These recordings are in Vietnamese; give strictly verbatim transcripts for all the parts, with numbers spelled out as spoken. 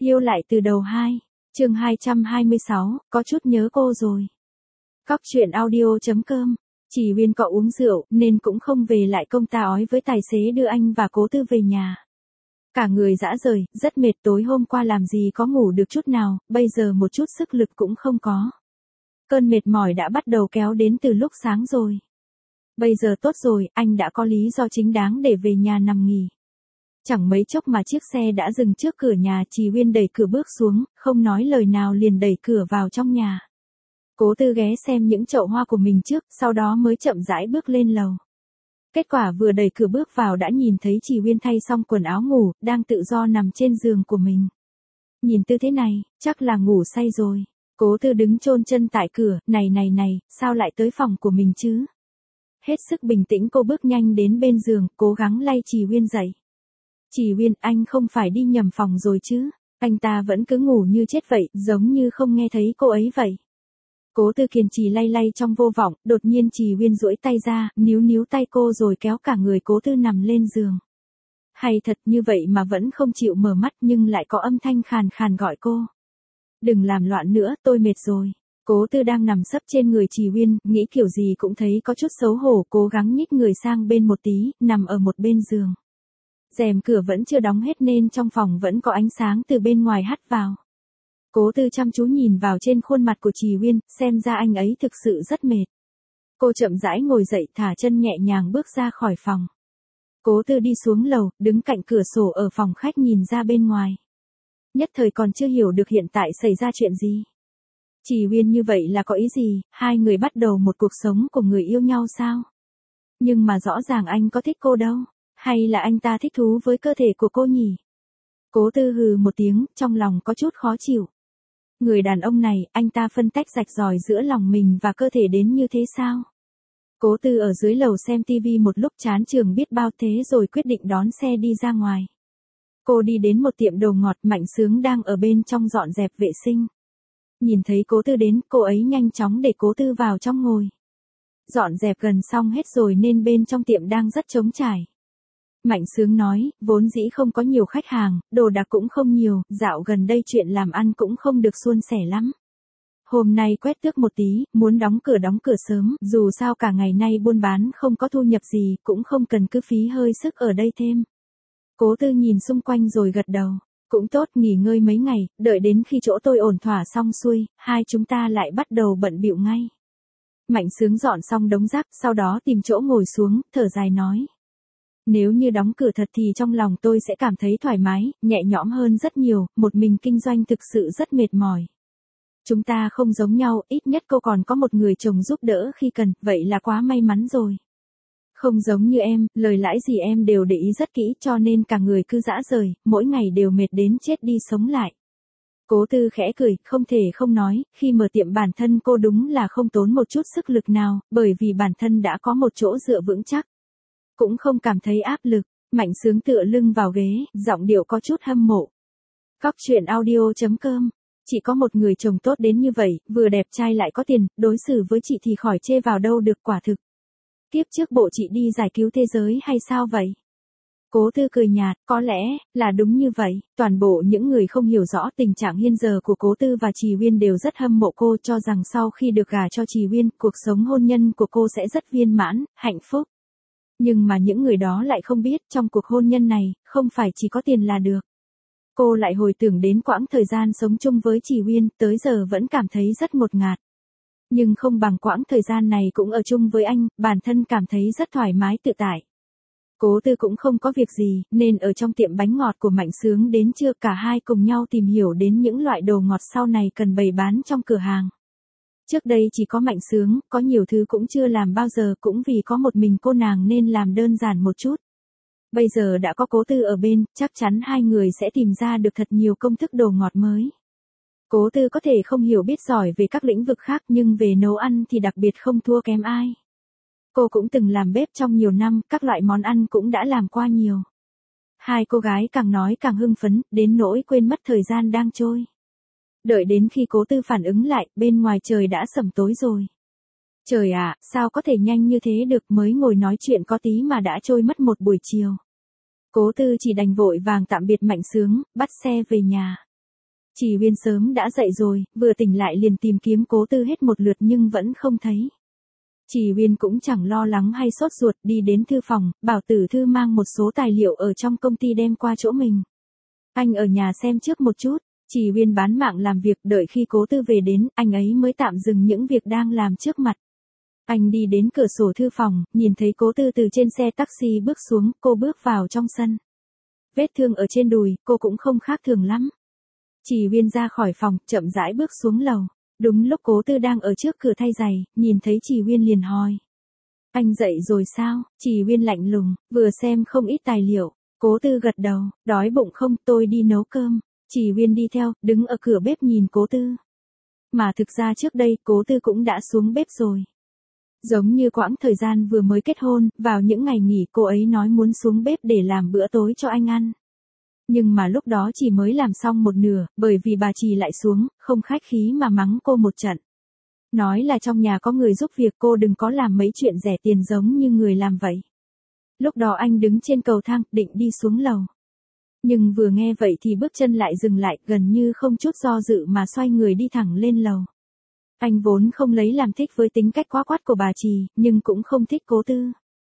Yêu lại từ đầu hai, chương hai trăm hai mươi sáu, có chút nhớ cô rồi. Cóc truyện audio chấm com. Chỉ Huyên cậu uống rượu nên cũng không về lại công ta ói với tài xế đưa anh và Cố Tư về nhà. Cả người dã rời, rất mệt, tối hôm qua làm gì có ngủ được chút nào, bây giờ một chút sức lực cũng không có. Cơn mệt mỏi đã bắt đầu kéo đến từ lúc sáng rồi. Bây giờ tốt rồi, anh đã có lý do chính đáng để về nhà nằm nghỉ. Chẳng mấy chốc mà chiếc xe đã dừng trước cửa nhà, Chỉ Huyên đẩy cửa bước xuống, không nói lời nào liền đẩy cửa vào trong nhà. Cố Tư ghé xem những chậu hoa của mình trước, sau đó mới chậm rãi bước lên lầu. Kết quả vừa đẩy cửa bước vào đã nhìn thấy Chỉ Huyên thay xong quần áo ngủ, đang tự do nằm trên giường của mình. Nhìn tư thế này, chắc là ngủ say rồi. Cố Tư đứng chôn chân tại cửa, này này này, sao lại tới phòng của mình chứ? Hết sức bình tĩnh cô bước nhanh đến bên giường, cố gắng lay Chỉ Huyên dậy. Chỉ Huyên, anh không phải đi nhầm phòng rồi chứ? Anh ta vẫn cứ ngủ như chết vậy, giống như không nghe thấy cô ấy vậy. Cố Tư kiên trì lay lay trong vô vọng, đột nhiên Chỉ Huyên duỗi tay ra, níu níu tay cô rồi kéo cả người Cố Tư nằm lên giường. Hay thật, như vậy mà vẫn không chịu mở mắt nhưng lại có âm thanh khàn khàn gọi cô. Đừng làm loạn nữa, tôi mệt rồi. Cố Tư đang nằm sấp trên người Chỉ Huyên, nghĩ kiểu gì cũng thấy có chút xấu hổ, cố gắng nhích người sang bên một tí, nằm ở một bên giường. Rèm cửa vẫn chưa đóng hết nên trong phòng vẫn có ánh sáng từ bên ngoài hắt vào. Cố Tư chăm chú nhìn vào trên khuôn mặt của Chỉ Huyên, xem ra anh ấy thực sự rất mệt. Cô chậm rãi ngồi dậy, thả chân nhẹ nhàng bước ra khỏi phòng. Cố Tư đi xuống lầu, đứng cạnh cửa sổ ở phòng khách nhìn ra bên ngoài. Nhất thời còn chưa hiểu được hiện tại xảy ra chuyện gì. Chỉ Huyên như vậy là có ý gì, hai người bắt đầu một cuộc sống của người yêu nhau sao? Nhưng mà rõ ràng anh có thích cô đâu, hay là anh ta thích thú với cơ thể của cô nhỉ? Cố Tư hừ một tiếng, trong lòng có chút khó chịu. Người đàn ông này, anh ta phân tách rạch ròi giữa lòng mình và cơ thể đến như thế sao? Cố Tư ở dưới lầu xem tivi một lúc chán chường biết bao thế rồi quyết định đón xe đi ra ngoài. Cô đi đến một tiệm đồ ngọt, Mạnh Sướng đang ở bên trong dọn dẹp vệ sinh. Nhìn thấy Cố Tư đến, cô ấy nhanh chóng để Cố Tư vào trong ngồi. Dọn dẹp gần xong hết rồi nên bên trong tiệm đang rất trống trải. Mạnh Sướng nói, vốn dĩ không có nhiều khách hàng, đồ đạc cũng không nhiều, dạo gần đây chuyện làm ăn cũng không được suôn sẻ lắm. Hôm nay quét tước một tí, muốn đóng cửa đóng cửa sớm, dù sao cả ngày nay buôn bán không có thu nhập gì, cũng không cần cứ phí hơi sức ở đây thêm. Cố Tư nhìn xung quanh rồi gật đầu, cũng tốt, nghỉ ngơi mấy ngày, đợi đến khi chỗ tôi ổn thỏa xong xuôi, hai chúng ta lại bắt đầu bận bịu ngay. Mạnh Sướng dọn xong đống rác, sau đó tìm chỗ ngồi xuống, thở dài nói. Nếu như đóng cửa thật thì trong lòng tôi sẽ cảm thấy thoải mái, nhẹ nhõm hơn rất nhiều, một mình kinh doanh thực sự rất mệt mỏi. Chúng ta không giống nhau, ít nhất cô còn có một người chồng giúp đỡ khi cần, vậy là quá may mắn rồi. Không giống như em, lời lãi gì em đều để ý rất kỹ cho nên cả người cứ dã rời, mỗi ngày đều mệt đến chết đi sống lại. Cố Tư khẽ cười, không thể không nói, khi mở tiệm bản thân cô đúng là không tốn một chút sức lực nào, bởi vì bản thân đã có một chỗ dựa vững chắc. Cũng không cảm thấy áp lực, Mạnh Sướng tựa lưng vào ghế, giọng điệu có chút hâm mộ. Cóc truyện audio chấm com. Chỉ có một người chồng tốt đến như vậy, vừa đẹp trai lại có tiền, đối xử với chị thì khỏi chê vào đâu được, quả thực. Kiếp trước bộ chị đi giải cứu thế giới hay sao vậy? Cố Tư cười nhạt, có lẽ là đúng như vậy, toàn bộ những người không hiểu rõ tình trạng hiện giờ của Cố Tư và Chỉ Huyên đều rất hâm mộ cô, cho rằng sau khi được gả cho Chỉ Huyên, cuộc sống hôn nhân của cô sẽ rất viên mãn, hạnh phúc. Nhưng mà những người đó lại không biết, trong cuộc hôn nhân này, không phải chỉ có tiền là được. Cô lại hồi tưởng đến quãng thời gian sống chung với Chỉ Huyên, tới giờ vẫn cảm thấy rất ngột ngạt. Nhưng không bằng quãng thời gian này cũng ở chung với anh, bản thân cảm thấy rất thoải mái tự tại. Cố Tư cũng không có việc gì, nên ở trong tiệm bánh ngọt của Mạnh Sướng đến trưa cả hai cùng nhau tìm hiểu đến những loại đồ ngọt sau này cần bày bán trong cửa hàng. Trước đây chỉ có Mạnh Sướng, có nhiều thứ cũng chưa làm bao giờ, cũng vì có một mình cô nàng nên làm đơn giản một chút. Bây giờ đã có Cố Tư ở bên, chắc chắn hai người sẽ tìm ra được thật nhiều công thức đồ ngọt mới. Cố Tư có thể không hiểu biết giỏi về các lĩnh vực khác nhưng về nấu ăn thì đặc biệt không thua kém ai. Cô cũng từng làm bếp trong nhiều năm, các loại món ăn cũng đã làm qua nhiều. Hai cô gái càng nói càng hưng phấn, đến nỗi quên mất thời gian đang trôi. Đợi đến khi Cố Tư phản ứng lại, bên ngoài trời đã sẩm tối rồi. Trời ạ, sao có thể nhanh như thế được, mới ngồi nói chuyện có tí mà đã trôi mất một buổi chiều. Cố Tư chỉ đành vội vàng tạm biệt Mạnh Sướng, bắt xe về nhà. Chỉ Uyên sớm đã dậy rồi, vừa tỉnh lại liền tìm kiếm Cố Tư hết một lượt nhưng vẫn không thấy. Chỉ Uyên cũng chẳng lo lắng hay sốt ruột, đi đến thư phòng, bảo Tử Thư mang một số tài liệu ở trong công ty đem qua chỗ mình. Anh ở nhà xem trước một chút. Chỉ Uyên bán mạng làm việc, đợi khi Cố Tư về đến, anh ấy mới tạm dừng những việc đang làm trước mặt. Anh đi đến cửa sổ thư phòng, nhìn thấy Cố Tư từ trên xe taxi bước xuống, cô bước vào trong sân. Vết thương ở trên đùi, cô cũng không khác thường lắm. Chỉ Uyên ra khỏi phòng, chậm rãi bước xuống lầu. Đúng lúc Cố Tư đang ở trước cửa thay giày, nhìn thấy Chỉ Uyên liền hỏi. Anh dậy rồi sao? Chỉ Uyên lạnh lùng, vừa xem không ít tài liệu. Cố Tư gật đầu, đói bụng không, tôi đi nấu cơm. Chỉ Uyên đi theo, đứng ở cửa bếp nhìn Cố Tư. Mà thực ra trước đây, Cố Tư cũng đã xuống bếp rồi. Giống như quãng thời gian vừa mới kết hôn, vào những ngày nghỉ cô ấy nói muốn xuống bếp để làm bữa tối cho anh ăn. Nhưng mà lúc đó chỉ mới làm xong một nửa, bởi vì bà Trì lại xuống, không khách khí mà mắng cô một trận. Nói là trong nhà có người giúp việc, cô đừng có làm mấy chuyện rẻ tiền giống như người làm vậy. Lúc đó anh đứng trên cầu thang, định đi xuống lầu. Nhưng vừa nghe vậy thì bước chân lại dừng lại, gần như không chút do dự mà xoay người đi thẳng lên lầu. Anh vốn không lấy làm thích với tính cách quá quát của bà Trì, nhưng cũng không thích Cố Tư.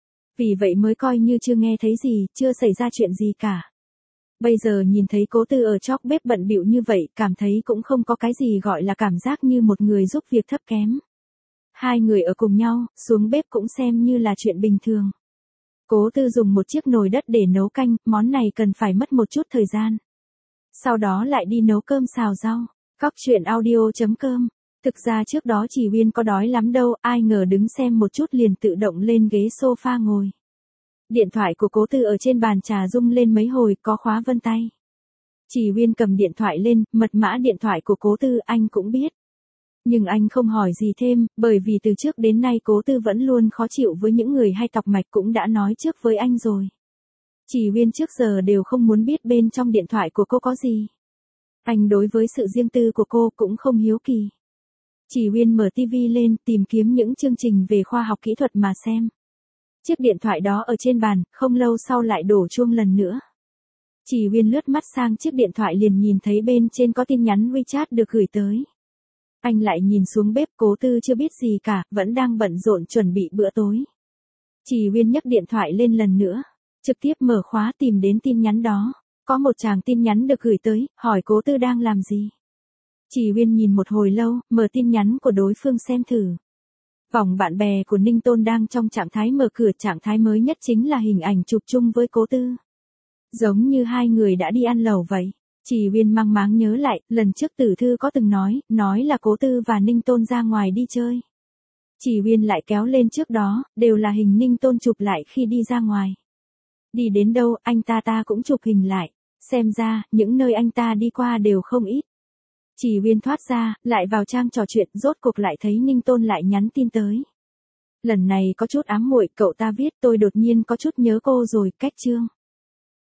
Vì vậy mới coi như chưa nghe thấy gì, chưa xảy ra chuyện gì cả. Bây giờ nhìn thấy Cố Tư ở chóc bếp bận bịu như vậy, cảm thấy cũng không có cái gì gọi là cảm giác như một người giúp việc thấp kém. Hai người ở cùng nhau, xuống bếp cũng xem như là chuyện bình thường. Cố Tư dùng một chiếc nồi đất để nấu canh, món này cần phải mất một chút thời gian. Sau đó lại đi nấu cơm xào rau. Cóc truyện audio chấm com. Thực ra trước đó Chỉ Uyên có đói lắm đâu, ai ngờ đứng xem một chút liền tự động lên ghế sofa ngồi. Điện thoại của Cố Tư ở trên bàn trà rung lên mấy hồi, có khóa vân tay. Chỉ Uyên cầm điện thoại lên, mật mã điện thoại của Cố Tư anh cũng biết. Nhưng anh không hỏi gì thêm, bởi vì từ trước đến nay Cố Tư vẫn luôn khó chịu với những người hay tọc mạch, cũng đã nói trước với anh rồi. Chỉ Uyên trước giờ đều không muốn biết bên trong điện thoại của cô có gì. Anh đối với sự riêng tư của cô cũng không hiếu kỳ. Chỉ Uyên mở tivi lên, tìm kiếm những chương trình về khoa học kỹ thuật mà xem. Chiếc điện thoại đó ở trên bàn, không lâu sau lại đổ chuông lần nữa. Chỉ Uyên lướt mắt sang chiếc điện thoại liền nhìn thấy bên trên có tin nhắn WeChat được gửi tới. Anh lại nhìn xuống bếp, Cố Tư chưa biết gì cả, vẫn đang bận rộn chuẩn bị bữa tối. Chỉ Uyên nhấc điện thoại lên lần nữa, trực tiếp mở khóa tìm đến tin nhắn đó. Có một tràng tin nhắn được gửi tới, hỏi Cố Tư đang làm gì. Chỉ Uyên nhìn một hồi lâu, mở tin nhắn của đối phương xem thử. Vòng bạn bè của Ninh Tôn đang trong trạng thái mở cửa, trạng thái mới nhất chính là hình ảnh chụp chung với Cố Tư. Giống như hai người đã đi ăn lẩu vậy. Chỉ Uyên mang máng nhớ lại, lần trước Tử Thư có từng nói, nói là Cố Tư và Ninh Tôn ra ngoài đi chơi. Chỉ Uyên lại kéo lên trước đó, đều là hình Ninh Tôn chụp lại khi đi ra ngoài. Đi đến đâu, anh ta ta cũng chụp hình lại. Xem ra, những nơi anh ta đi qua đều không ít. Chỉ Uyên thoát ra, lại vào trang trò chuyện, rốt cuộc lại thấy Ninh Tôn lại nhắn tin tới. Lần này có chút ám muội, cậu ta viết tôi đột nhiên có chút nhớ cô rồi, cách chương.